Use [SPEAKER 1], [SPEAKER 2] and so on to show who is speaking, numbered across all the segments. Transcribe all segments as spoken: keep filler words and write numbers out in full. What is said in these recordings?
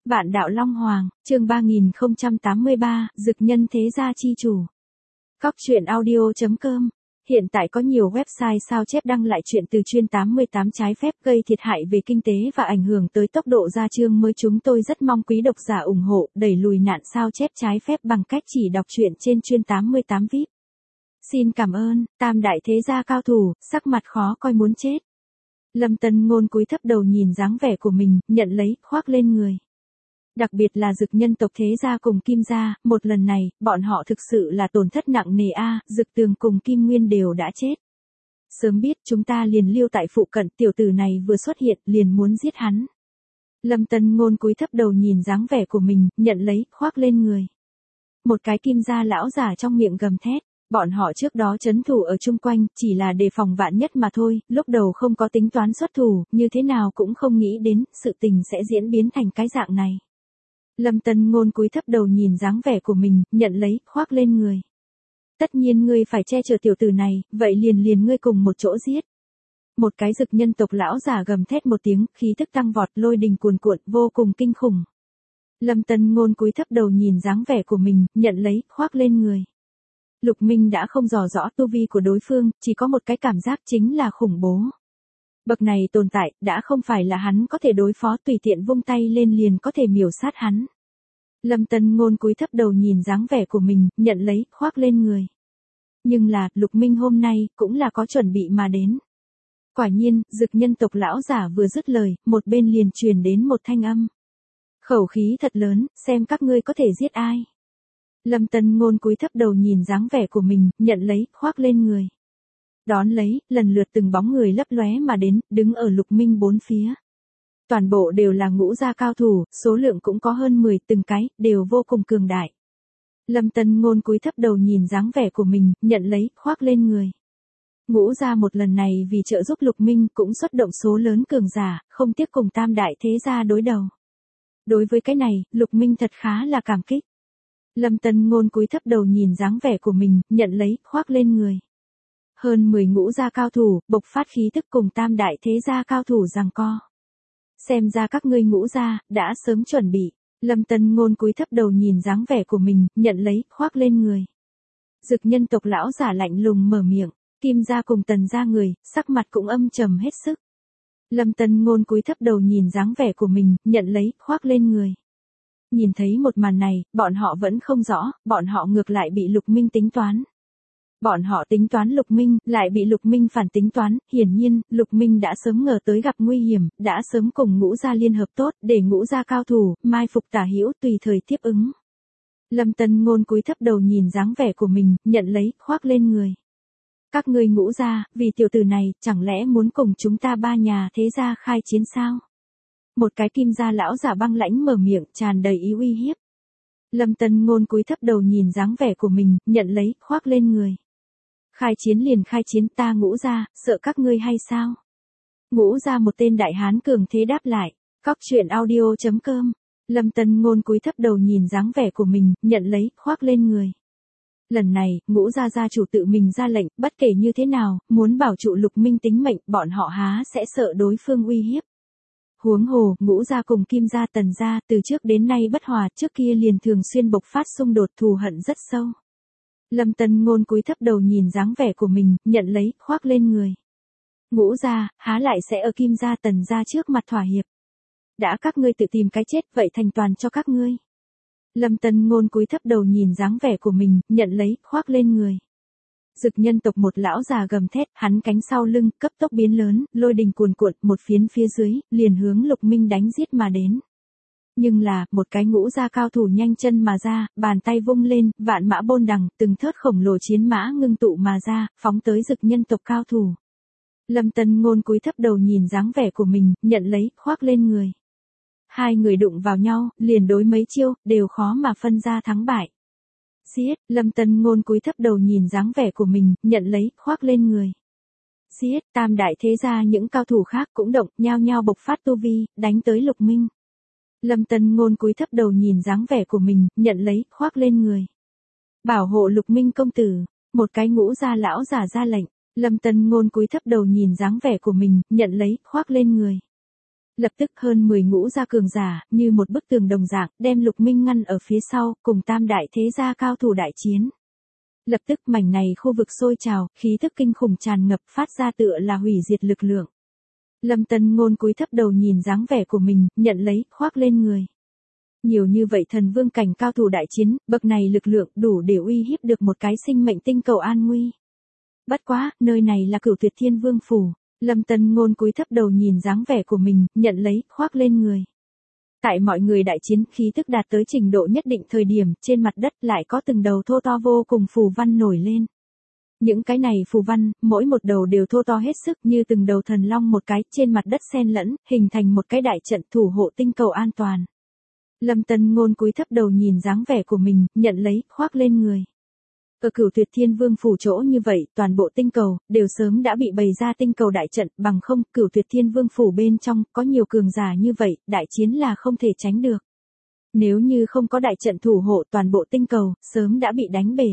[SPEAKER 1] Vạn đạo Long Hoàng, chương ba nghìn không trăm tám mươi ba, Dực Nhân Thế Gia Chi Chủ. Cóc truyện audio chấm com. Hiện tại có nhiều website sao chép đăng lại chuyện từ chuyên tám mươi tám trái phép gây thiệt hại về kinh tế và ảnh hưởng tới tốc độ ra chương mới. Chúng tôi rất mong quý độc giả ủng hộ, đẩy lùi nạn sao chép trái phép bằng cách chỉ đọc truyện trên chuyên tám mươi tám vi ai pi. Xin cảm ơn. Tam đại thế gia cao thủ, sắc mặt khó coi muốn chết. Lâm Tân Ngôn cúi thấp đầu nhìn dáng vẻ của mình, nhận lấy, khoác lên người. Đặc biệt là Dực nhân tộc Thế gia cùng Kim gia, một lần này, bọn họ thực sự là tổn thất nặng nề a, à, Dực Tường cùng Kim Nguyên đều đã chết. Sớm biết chúng ta liền lưu tại phụ cận, tiểu tử này vừa xuất hiện liền muốn giết hắn. Lâm Tân Ngôn cúi thấp đầu nhìn dáng vẻ của mình, nhận lấy, khoác lên người. Một cái Kim gia lão giả trong miệng gầm thét. Bọn họ trước đó trấn thủ ở chung quanh, chỉ là đề phòng vạn nhất mà thôi, lúc đầu không có tính toán xuất thủ, như thế nào cũng không nghĩ đến, sự tình sẽ diễn biến thành cái dạng này. Lâm Tân Ngôn cúi thấp đầu nhìn dáng vẻ của mình, nhận lấy, khoác lên người. Tất nhiên ngươi phải che chở tiểu tử này, vậy liền liền ngươi cùng một chỗ giết. Một cái Dực nhân tộc lão giả gầm thét một tiếng, khí tức tăng vọt, lôi đình cuồn cuộn, vô cùng kinh khủng. Lâm Tân Ngôn cúi thấp đầu nhìn dáng vẻ của mình, nhận lấy, khoác lên người. Lục Minh đã không dò rõ tu vi của đối phương, chỉ có một cái cảm giác chính là khủng bố. Bậc này tồn tại, đã không phải là hắn có thể đối phó, tùy tiện vung tay lên liền có thể miểu sát hắn. Lâm Tân Ngôn cúi thấp đầu nhìn dáng vẻ của mình, nhận lấy, khoác lên người. Nhưng là, Lục Minh hôm nay, cũng là có chuẩn bị mà đến. Quả nhiên, Dực nhân tộc lão giả vừa dứt lời, một bên liền truyền đến một thanh âm. Khẩu khí thật lớn, xem các ngươi có thể giết ai. Lâm Tân Ngôn cúi thấp đầu nhìn dáng vẻ của mình, nhận lấy, khoác lên người. Đón lấy, lần lượt từng bóng người lấp lóe mà đến, đứng ở Lục Minh bốn phía. Toàn bộ đều là ngũ gia cao thủ, số lượng cũng có hơn mười, từng cái, đều vô cùng cường đại. Lâm Tân Ngôn cúi thấp đầu nhìn dáng vẻ của mình, nhận lấy, khoác lên người. Ngũ gia một lần này vì trợ giúp Lục Minh cũng xuất động số lớn cường giả, không tiếc cùng tam đại thế gia đối đầu. Đối với cái này, Lục Minh thật khá là cảm kích. Lâm Tân Ngôn cúi thấp đầu nhìn dáng vẻ của mình, nhận lấy, khoác lên người. Hơn mười ngũ gia cao thủ, bộc phát khí tức cùng tam đại thế gia cao thủ giằng co. Xem ra các ngươi ngũ gia, đã sớm chuẩn bị. Lâm Tân Ngôn cúi thấp đầu nhìn dáng vẻ của mình, nhận lấy, khoác lên người. Dực nhân tộc lão giả lạnh lùng mở miệng, Kim gia cùng Tần gia người, sắc mặt cũng âm trầm hết sức. Lâm Tân Ngôn cúi thấp đầu nhìn dáng vẻ của mình, nhận lấy, khoác lên người. Nhìn thấy một màn này, bọn họ vẫn không rõ, bọn họ ngược lại bị Lục Minh tính toán. Bọn họ tính toán Lục Minh, lại bị Lục Minh phản tính toán, hiển nhiên, Lục Minh đã sớm ngờ tới gặp nguy hiểm, đã sớm cùng ngũ gia liên hợp tốt, để ngũ gia cao thủ, mai phục tả hữu tùy thời tiếp ứng. Lâm Tân Ngôn cúi thấp đầu nhìn dáng vẻ của mình, nhận lấy, khoác lên người. Các ngươi ngũ gia, vì tiểu tử này, chẳng lẽ muốn cùng chúng ta ba nhà thế gia khai chiến sao? Một cái Kim gia lão giả băng lãnh mở miệng, tràn đầy ý uy hiếp. Lâm Tân Ngôn cúi thấp đầu nhìn dáng vẻ của mình, nhận lấy, khoác lên người. Khai chiến liền khai chiến, ta ngũ gia, sợ các ngươi hay sao? Ngũ gia một tên đại hán cường thế đáp lại. Cóc truyện audio chấm com. Lâm Tân Ngôn cúi thấp đầu nhìn dáng vẻ của mình, nhận lấy, khoác lên người. Lần này, ngũ gia gia chủ tự mình ra lệnh, bất kể như thế nào, muốn bảo trụ Lục Minh tính mệnh, bọn họ há sẽ sợ đối phương uy hiếp. Huống hồ, ngũ gia cùng Kim gia Tần gia, từ trước đến nay bất hòa, trước kia liền thường xuyên bộc phát xung đột, thù hận rất sâu. Lâm Tân Ngôn cúi thấp đầu nhìn dáng vẻ của mình, nhận lấy, khoác lên người. Ngũ gia, há lại sẽ ở Kim gia Tần gia trước mặt thỏa hiệp. Đã các ngươi tự tìm cái chết, vậy thành toàn cho các ngươi. Lâm Tân Ngôn cúi thấp đầu nhìn dáng vẻ của mình, nhận lấy, khoác lên người. Dực nhân tộc một lão già gầm thét, hắn cánh sau lưng, cấp tốc biến lớn, lôi đình cuồn cuộn, một phiến phía dưới, liền hướng Lục Minh đánh giết mà đến. Nhưng là, một cái ngũ gia cao thủ nhanh chân mà ra, bàn tay vung lên, vạn mã bôn đằng, từng thớt khổng lồ chiến mã ngưng tụ mà ra, phóng tới Dực nhân tộc cao thủ. Lâm Tân Ngôn cúi thấp đầu nhìn dáng vẻ của mình, nhận lấy, khoác lên người. Hai người đụng vào nhau, liền đối mấy chiêu, đều khó mà phân ra thắng bại. Giết, Lâm Tân Ngôn cúi thấp đầu nhìn dáng vẻ của mình, nhận lấy, khoác lên người. Giết, tam đại thế gia những cao thủ khác cũng động, nhao nhao bộc phát tu vi, đánh tới Lục Minh. Lâm Tân Ngôn cúi thấp đầu nhìn dáng vẻ của mình, nhận lấy, khoác lên người. Bảo hộ Lục Minh công tử, một cái ngũ gia lão giả ra lệnh. Lâm Tân Ngôn cúi thấp đầu nhìn dáng vẻ của mình, nhận lấy, khoác lên người. Lập tức hơn mười ngũ gia cường giả, như một bức tường đồng dạng, đem Lục Minh ngăn ở phía sau, cùng tam đại thế gia cao thủ đại chiến. Lập tức mảnh này khu vực sôi trào, khí thức kinh khủng tràn ngập phát ra tựa là hủy diệt lực lượng. Lâm Tân Ngôn cúi thấp đầu nhìn dáng vẻ của mình, nhận lấy, khoác lên người. Nhiều như vậy thần vương cảnh cao thủ đại chiến, bậc này lực lượng đủ để uy hiếp được một cái sinh mệnh tinh cầu an nguy. Bất quá, nơi này là Cửu Tuyệt Thiên Vương phủ. Lâm Tân Ngôn cúi thấp đầu nhìn dáng vẻ của mình, nhận lấy, khoác lên người. Tại mọi người đại chiến, khí tức đạt tới trình độ nhất định thời điểm, trên mặt đất lại có từng đầu thô to vô cùng phù văn nổi lên. Những cái này phù văn, mỗi một đầu đều thô to hết sức như từng đầu thần long một cái, trên mặt đất xen lẫn, hình thành một cái đại trận thủ hộ tinh cầu an toàn. Lâm Tân Ngôn cúi thấp đầu nhìn dáng vẻ của mình, nhận lấy, khoác lên người. Ở Cửu Tuyệt Thiên Vương phủ chỗ như vậy, toàn bộ tinh cầu, đều sớm đã bị bày ra tinh cầu đại trận, bằng không, Cửu Tuyệt Thiên Vương phủ bên trong, có nhiều cường giả như vậy, đại chiến là không thể tránh được. Nếu như không có đại trận thủ hộ toàn bộ tinh cầu, sớm đã bị đánh bể.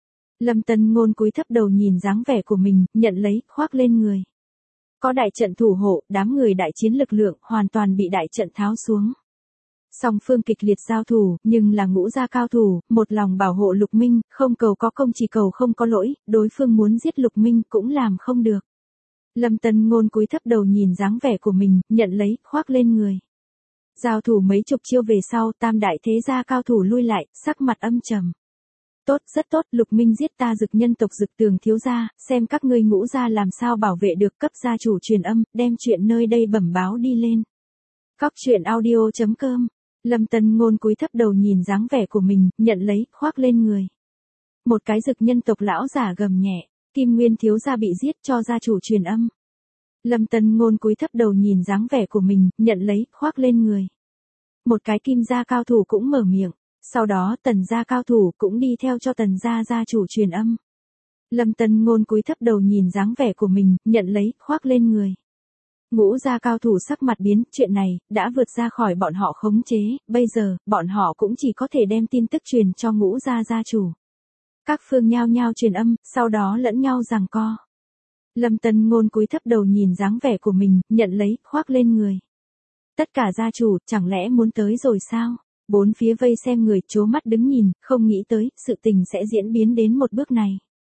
[SPEAKER 1] Lâm Tân Ngôn cúi thấp đầu nhìn dáng vẻ của mình, nhận lấy, khoác lên người. Có đại trận thủ hộ, đám người đại chiến lực lượng, hoàn toàn bị đại trận tháo xuống. Song phương kịch liệt giao thủ, nhưng là ngũ gia cao thủ, một lòng bảo hộ Lục Minh, không cầu có công chỉ cầu không có lỗi, đối phương muốn giết Lục Minh cũng làm không được. Lâm Tân Ngôn cúi thấp đầu nhìn dáng vẻ của mình, nhận lấy, khoác lên người. Giao thủ mấy chục chiêu về sau, tam đại thế gia cao thủ lui lại, sắc mặt âm trầm. Tốt, rất tốt, Lục Minh giết ta Dực nhân tộc Dực Tường thiếu gia, xem các ngươi ngũ gia làm sao bảo vệ được, cấp gia chủ truyền âm, đem chuyện nơi đây bẩm báo đi lên. Cóc truyện audio chấm com. Lâm Tân Ngôn cúi thấp đầu nhìn dáng vẻ của mình, nhận lấy, khoác lên người. Một cái Dực nhân tộc lão giả gầm nhẹ, Kim Nguyên thiếu gia bị giết, cho gia chủ truyền âm. Lâm Tân Ngôn cúi thấp đầu nhìn dáng vẻ của mình, nhận lấy, khoác lên người. Một cái Kim gia cao thủ cũng mở miệng, sau đó Tần gia cao thủ cũng đi theo cho Tần gia gia chủ truyền âm. Lâm Tân Ngôn cúi thấp đầu nhìn dáng vẻ của mình, nhận lấy, khoác lên người. Ngũ gia cao thủ sắc mặt biến, chuyện này, đã vượt ra khỏi bọn họ khống chế, bây giờ, bọn họ cũng chỉ có thể đem tin tức truyền cho ngũ gia gia chủ. Các phương nhao nhao truyền âm, sau đó lẫn nhau giằng co. Lâm Tân Ngôn cúi thấp đầu nhìn dáng vẻ của mình, nhận lấy, khoác lên người. Tất cả gia chủ, chẳng lẽ muốn tới rồi sao? Bốn phía vây xem người, trố mắt đứng nhìn, không nghĩ tới, sự tình sẽ diễn biến đến một bước này.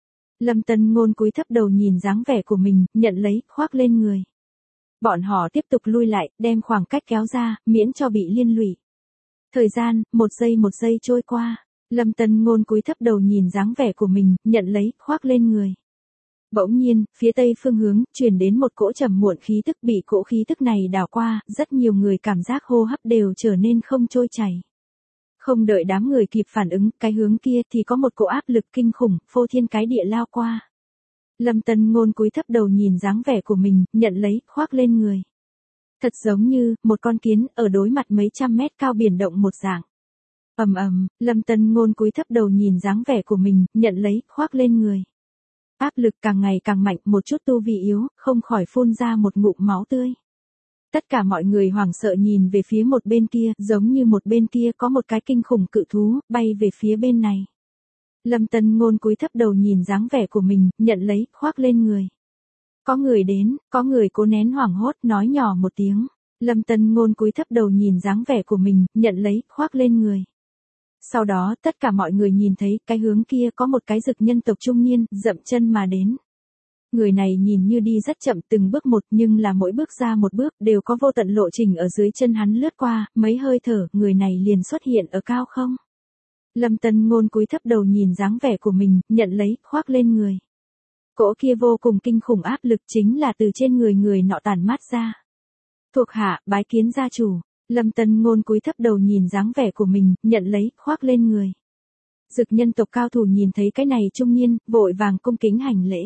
[SPEAKER 1] Lâm Tân Ngôn cúi thấp đầu nhìn dáng vẻ của mình, nhận lấy, khoác lên người. Bọn họ tiếp tục lui lại, đem khoảng cách kéo ra, miễn cho bị liên lụy. Thời gian, một giây một giây trôi qua. Lâm Tân Ngôn cúi thấp đầu nhìn dáng vẻ của mình, nhận lấy, khoác lên người. Bỗng nhiên, phía tây phương hướng, truyền đến một cỗ trầm muộn khí tức, bị cỗ khí tức này đảo qua, rất nhiều người cảm giác hô hấp đều trở nên không trôi chảy. Không đợi đám người kịp phản ứng, cái hướng kia thì có một cỗ áp lực kinh khủng, phô thiên cái địa lao qua. Lâm Tân Ngôn cúi thấp đầu nhìn dáng vẻ của mình, nhận lấy, khoác lên người. Thật giống như, một con kiến, ở đối mặt mấy trăm mét cao biển động một dạng. Ầm ầm, Lâm Tân Ngôn cúi thấp đầu nhìn dáng vẻ của mình, nhận lấy, khoác lên người. Áp lực càng ngày càng mạnh, một chút tu vi yếu, không khỏi phun ra một ngụm máu tươi. Tất cả mọi người hoảng sợ nhìn về phía một bên kia, giống như một bên kia có một cái kinh khủng cự thú, bay về phía bên này. Lâm Tân Ngôn cúi thấp đầu nhìn dáng vẻ của mình, nhận lấy, khoác lên người. Có người đến, có người cố nén hoảng hốt, nói nhỏ một tiếng. Lâm Tân Ngôn cúi thấp đầu nhìn dáng vẻ của mình, nhận lấy, khoác lên người. Sau đó, tất cả mọi người nhìn thấy, cái hướng kia có một cái Dực nhân tộc trung niên, dậm chân mà đến. Người này nhìn như đi rất chậm từng bước một, nhưng là mỗi bước ra một bước, đều có vô tận lộ trình ở dưới chân hắn lướt qua, mấy hơi thở, người này liền xuất hiện ở cao không. Lâm Tân Ngôn cúi thấp đầu nhìn dáng vẻ của mình, nhận lấy, khoác lên người. Cỗ kia vô cùng kinh khủng áp lực chính là từ trên người người nọ tản mát ra. Thuộc hạ, bái kiến gia chủ. Lâm Tân Ngôn cúi thấp đầu nhìn dáng vẻ của mình, nhận lấy, khoác lên người. Dực nhân tộc cao thủ nhìn thấy cái này trung niên, vội vàng cung kính hành lễ.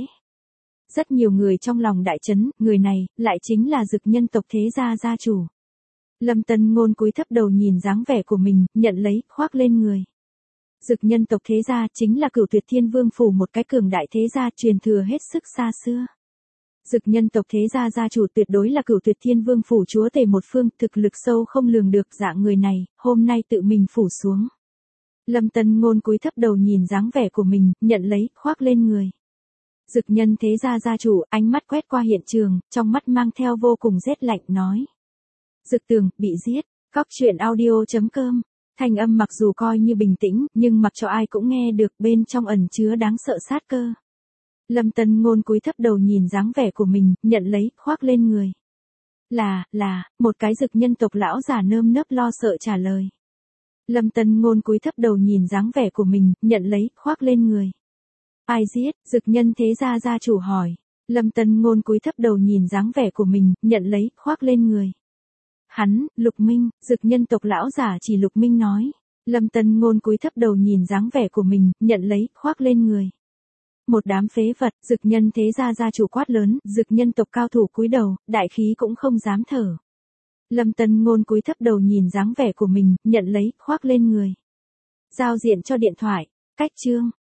[SPEAKER 1] Rất nhiều người trong lòng đại chấn, người này, lại chính là Dực nhân tộc thế gia gia chủ. Lâm Tân Ngôn cúi thấp đầu nhìn dáng vẻ của mình, nhận lấy, khoác lên người. Dực nhân tộc thế gia chính là Cửu Tuyệt Thiên Vương phủ, một cái cường đại thế gia truyền thừa hết sức xa xưa. Dực nhân tộc thế gia gia chủ tuyệt đối là Cửu Tuyệt Thiên Vương phủ chúa tể một phương, thực lực sâu không lường được, dạng người này, hôm nay tự mình phủ xuống. Lâm Tân Ngôn cúi thấp đầu nhìn dáng vẻ của mình, nhận lấy, khoác lên người. Dực nhân thế gia gia chủ, ánh mắt quét qua hiện trường, trong mắt mang theo vô cùng rét lạnh, nói. Dực Tường, bị giết. Cóc truyện audio.com. Thanh âm mặc dù coi như bình tĩnh, nhưng mặc cho ai cũng nghe được, bên trong ẩn chứa đáng sợ sát cơ. Lâm Tân Ngôn cúi thấp đầu nhìn dáng vẻ của mình, nhận lấy, khoác lên người. Là, là, một cái dực nhân tộc lão giả nơm nớp lo sợ trả lời. Lâm Tân Ngôn cúi thấp đầu nhìn dáng vẻ của mình, nhận lấy, khoác lên người. Ai giết? Dực nhân thế gia gia chủ hỏi. Lâm Tân Ngôn cúi thấp đầu nhìn dáng vẻ của mình, nhận lấy, khoác lên người. Hắn, Lục Minh. Dực nhân tộc lão giả chỉ Lục Minh nói. Lâm Tân Ngôn cúi thấp đầu nhìn dáng vẻ của mình, nhận lấy, khoác lên người. Một đám phế vật. Dực nhân thế gia gia chủ quát lớn, dực nhân tộc cao thủ cúi đầu, đại khí cũng không dám thở. Lâm Tân Ngôn cúi thấp đầu nhìn dáng vẻ của mình, nhận lấy, khoác lên người. Giao diện cho điện thoại. Cách chương.